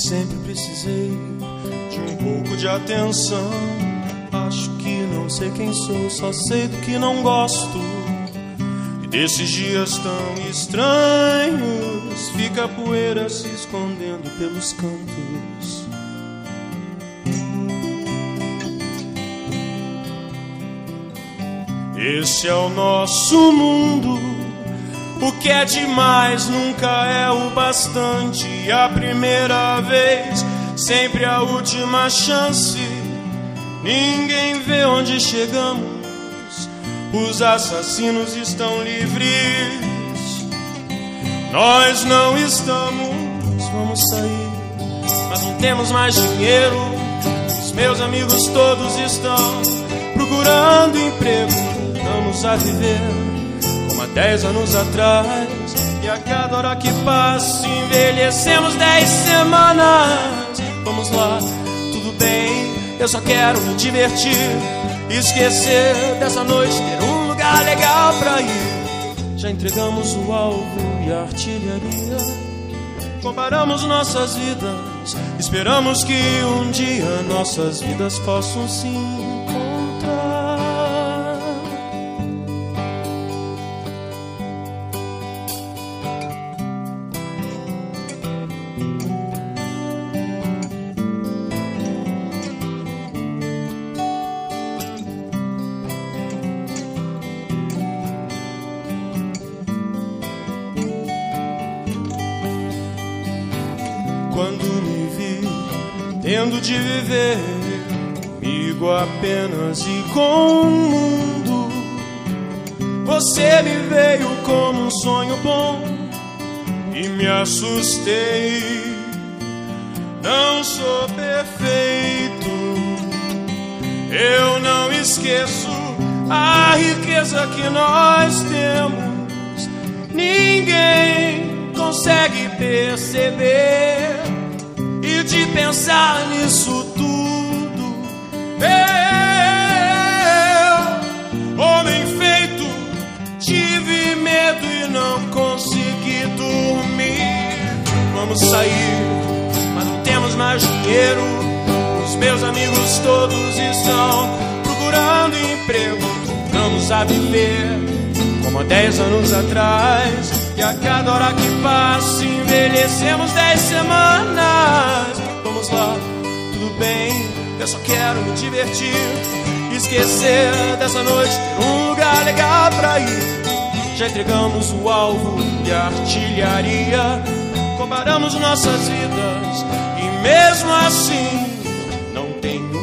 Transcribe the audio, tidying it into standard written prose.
sempre precisei de um pouco de atenção. Acho que não sei quem sou, só sei do que não gosto. E desses dias tão estranhos fica a poeira se escondendo pelos cantos. Esse é o nosso mundo. O que é demais nunca é o bastante. A primeira vez, sempre a última chance. Ninguém vê onde chegamos. Os assassinos estão livres. Nós não estamos. Vamos sair, mas não temos mais dinheiro. Os meus amigos todos estão procurando emprego. Voltamos a viver como há 10 anos atrás. E a cada hora que passa envelhecemos 10 semanas. Vamos lá, tudo bem, eu só quero me divertir, esquecer dessa noite, ter um lugar legal pra ir. Já entregamos o alvo e a artilharia. Comparamos nossas vidas, esperamos que um dia nossas vidas possam se encontrar. Quando me vi tendo de viver comigo apenas e com o mundo, você me veio como um sonho bom e me assustei. Não sou perfeito, eu não esqueço a riqueza que nós temos. Ninguém consegue perceber. E de pensar nisso tudo, eu, homem feito, tive medo e não consegui dormir. Vamos sair, mas não temos mais dinheiro. Os meus amigos todos estão procurando emprego. Voltamos a viver como há 10 anos atrás. E a cada hora que passa envelhecemos 10 semanas. Vamos lá, tudo bem, eu só quero me divertir, esquecer dessa noite, ter um lugar legal pra ir. Já entregamos o alvo e a artilharia. Comparamos nossas vidas e mesmo assim não tem